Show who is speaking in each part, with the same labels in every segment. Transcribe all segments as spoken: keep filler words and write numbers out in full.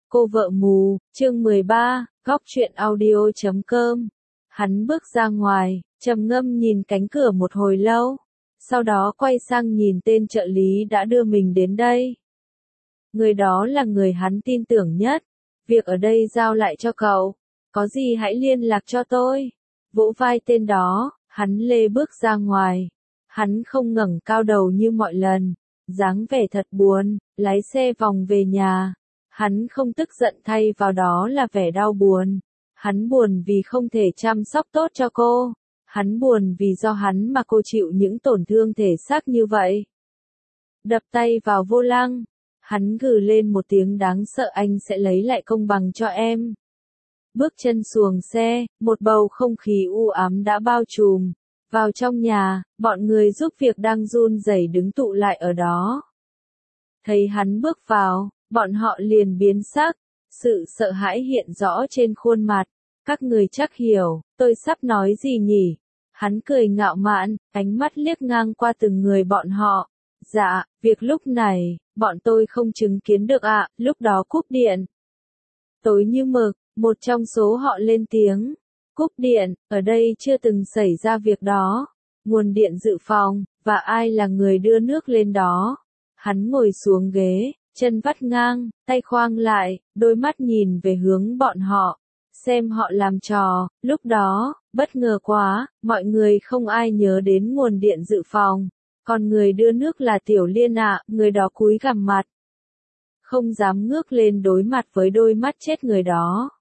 Speaker 1: Cô vợ mù, chương mười ba, góc truyện audio chấm com. Hắn bước ra ngoài, trầm ngâm nhìn cánh cửa một hồi lâu, sau đó quay sang nhìn tên trợ lý đã đưa mình đến đây. Người đó là người hắn tin tưởng nhất, việc ở đây giao lại cho cậu, có gì hãy liên lạc cho tôi. Vỗ vai tên đó, hắn lê bước ra ngoài, hắn không ngẩng cao đầu như mọi lần, dáng vẻ thật buồn, lái xe vòng về nhà. Hắn không tức giận, thay vào đó là vẻ đau buồn. Hắn buồn vì không thể chăm sóc tốt cho cô. Hắn buồn vì do hắn mà cô chịu những tổn thương thể xác như vậy. Đập tay vào vô lăng, hắn gừ lên một tiếng đáng sợ, anh sẽ lấy lại công bằng cho em. Bước chân xuồng xe, một bầu không khí u ám đã bao trùm. Vào trong nhà, bọn người giúp việc đang run rẩy đứng tụ lại ở đó. Thấy hắn bước vào, bọn họ liền biến sắc, sự sợ hãi hiện rõ trên khuôn mặt. Các người chắc hiểu, tôi sắp nói gì nhỉ? Hắn cười ngạo mạn, ánh mắt liếc ngang qua từng người bọn họ. Dạ, việc lúc này, bọn tôi không chứng kiến được ạ, lúc đó cúp điện. Tối như mực, một trong số họ lên tiếng. Cúp điện, ở đây chưa từng xảy ra việc đó. Nguồn điện dự phòng, và ai là người đưa nước lên đó? Hắn ngồi xuống ghế, chân vắt ngang, tay khoang lại, đôi mắt nhìn về hướng bọn họ, xem họ làm trò. Lúc đó, bất ngờ quá, mọi người không ai nhớ đến nguồn điện dự phòng. Còn người đưa nước là Tiểu Liên ạ, người đó cúi gằm mặt, không dám ngước lên đối mặt với đôi mắt chết người đó.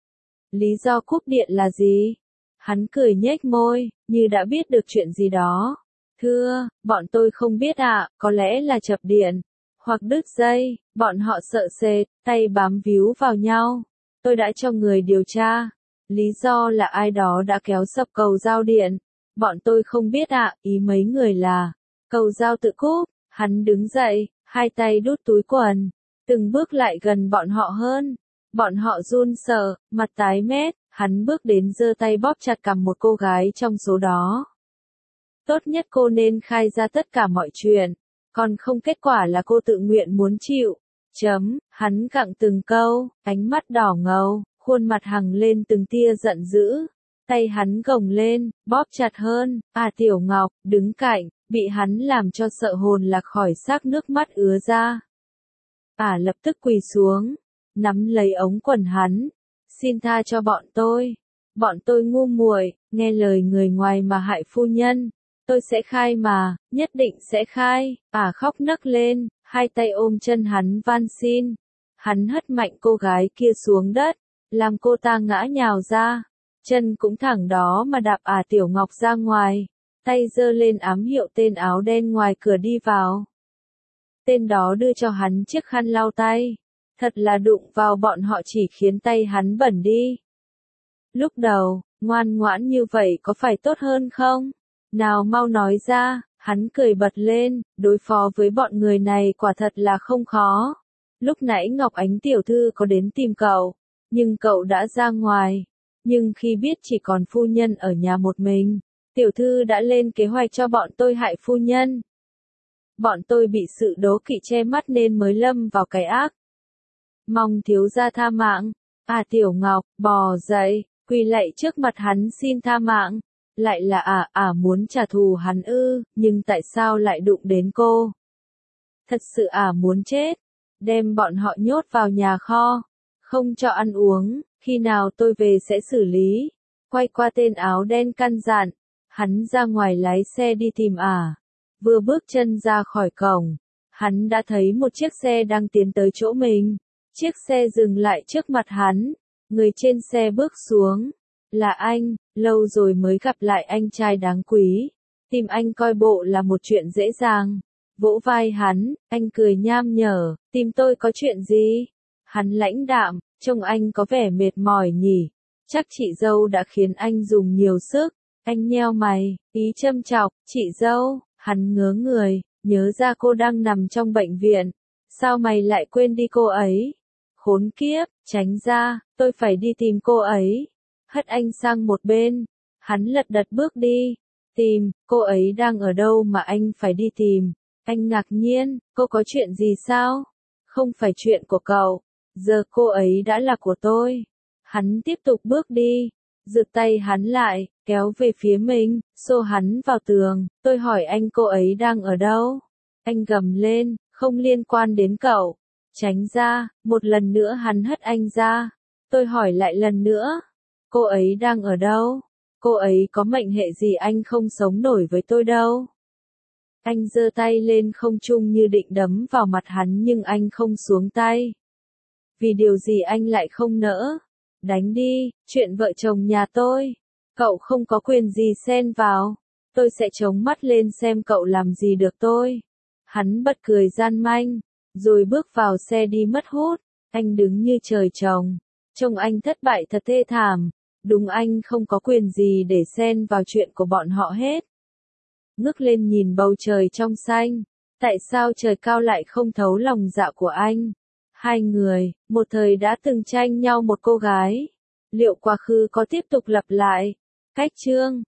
Speaker 1: Lý do cúp điện là gì? Hắn cười nhếch môi, như đã biết được chuyện gì đó. Thưa, bọn tôi không biết ạ, có lẽ là chập điện, hoặc đứt dây. Bọn họ sợ sệt, tay bám víu vào nhau. Tôi đã cho người điều tra. Lý do là ai đó đã kéo sập cầu giao điện. Bọn tôi không biết ạ, ý mấy người là cầu giao tự cúp. Hắn đứng dậy, hai tay đút túi quần, từng bước lại gần bọn họ hơn. Bọn họ run sợ, mặt tái mét. Hắn bước đến giơ tay bóp chặt cằm một cô gái trong số đó. Tốt nhất cô nên khai ra tất cả mọi chuyện, còn không kết quả là cô tự nguyện muốn chịu. Chấm, hắn gặng từng câu, ánh mắt đỏ ngầu, khuôn mặt hằng lên từng tia giận dữ. Tay hắn gồng lên, bóp chặt hơn. À, Tiểu Ngọc, đứng cạnh, bị hắn làm cho sợ hồn lạc khỏi xác, nước mắt ứa ra. À, lập tức quỳ xuống, nắm lấy ống quần hắn. Xin tha cho bọn tôi. Bọn tôi ngu muội, nghe lời người ngoài mà hại phu nhân. Tôi sẽ khai mà, nhất định sẽ khai. À, khóc nấc lên, hai tay ôm chân hắn van xin. Hắn hất mạnh cô gái kia xuống đất, làm cô ta ngã nhào ra. Chân cũng thẳng đó mà đạp à Tiểu Ngọc ra ngoài. Tay giơ lên ám hiệu tên áo đen ngoài cửa đi vào. Tên đó đưa cho hắn chiếc khăn lau tay. Thật là đụng vào bọn họ chỉ khiến tay hắn bẩn đi. Lúc đầu, ngoan ngoãn như vậy có phải tốt hơn không? Nào mau nói ra. Hắn cười bật lên, đối phó với bọn người này quả thật là không khó. Lúc nãy Ngọc Ánh tiểu thư có đến tìm cậu, nhưng cậu đã ra ngoài. Nhưng khi biết chỉ còn phu nhân ở nhà một mình, tiểu thư đã lên kế hoạch cho bọn tôi hại phu nhân. Bọn tôi bị sự đố kỵ che mắt nên mới lâm vào cái ác. Mong thiếu gia tha mạng. À, Tiểu Ngọc, bò dậy, quỳ lạy trước mặt hắn xin tha mạng. Lại là à, à muốn trả thù hắn ư, nhưng tại sao lại đụng đến cô? Thật sự à muốn chết. Đem bọn họ nhốt vào nhà kho, không cho ăn uống, khi nào tôi về sẽ xử lý. Quay qua tên áo đen căn dặn, hắn ra ngoài lái xe đi tìm à. Vừa bước chân ra khỏi cổng, hắn đã thấy một chiếc xe đang tiến tới chỗ mình. Chiếc xe dừng lại trước mặt hắn, người trên xe bước xuống. Là anh, lâu rồi mới gặp lại anh trai đáng quý. Tìm anh coi bộ là một chuyện dễ dàng. Vỗ vai hắn, anh cười nham nhở, tìm tôi có chuyện gì? Hắn lãnh đạm, trông anh có vẻ mệt mỏi nhỉ. Chắc chị dâu đã khiến anh dùng nhiều sức. Anh nheo mày, ý châm chọc, chị dâu. Hắn ngớ người, nhớ ra cô đang nằm trong bệnh viện. Sao mày lại quên đi cô ấy? Khốn kiếp, tránh ra, tôi phải đi tìm cô ấy. Hất anh sang một bên, hắn lật đật bước đi. Tìm, cô ấy đang ở đâu mà anh phải đi tìm? Anh ngạc nhiên, cô có chuyện gì sao? Không phải chuyện của cậu. Giờ cô ấy đã là của tôi. Hắn tiếp tục bước đi, giựt tay hắn lại, kéo về phía mình, xô hắn vào tường. Tôi hỏi anh cô ấy đang ở đâu? Anh gầm lên, không liên quan đến cậu. Tránh ra, một lần nữa hắn hất anh ra. Tôi hỏi lại lần nữa, cô ấy đang ở đâu? Cô ấy có mệnh hệ gì anh không sống nổi với tôi đâu. Anh giơ tay lên không trung như định đấm vào mặt hắn nhưng anh không xuống tay. Vì điều gì anh lại không nỡ? Đánh đi, chuyện vợ chồng nhà tôi. Cậu không có quyền gì xen vào. Tôi sẽ chống mắt lên xem cậu làm gì được tôi. Hắn bật cười gian manh, rồi bước vào xe đi mất hút. Anh đứng như trời trồng. Trông anh thất bại thật thê thảm. Đúng, anh không có quyền gì để xen vào chuyện của bọn họ hết. Ngước lên nhìn bầu trời trong xanh. Tại sao trời cao lại không thấu lòng dạ của anh? Hai người, một thời đã từng tranh nhau một cô gái. Liệu quá khứ có tiếp tục lặp lại? Cách chương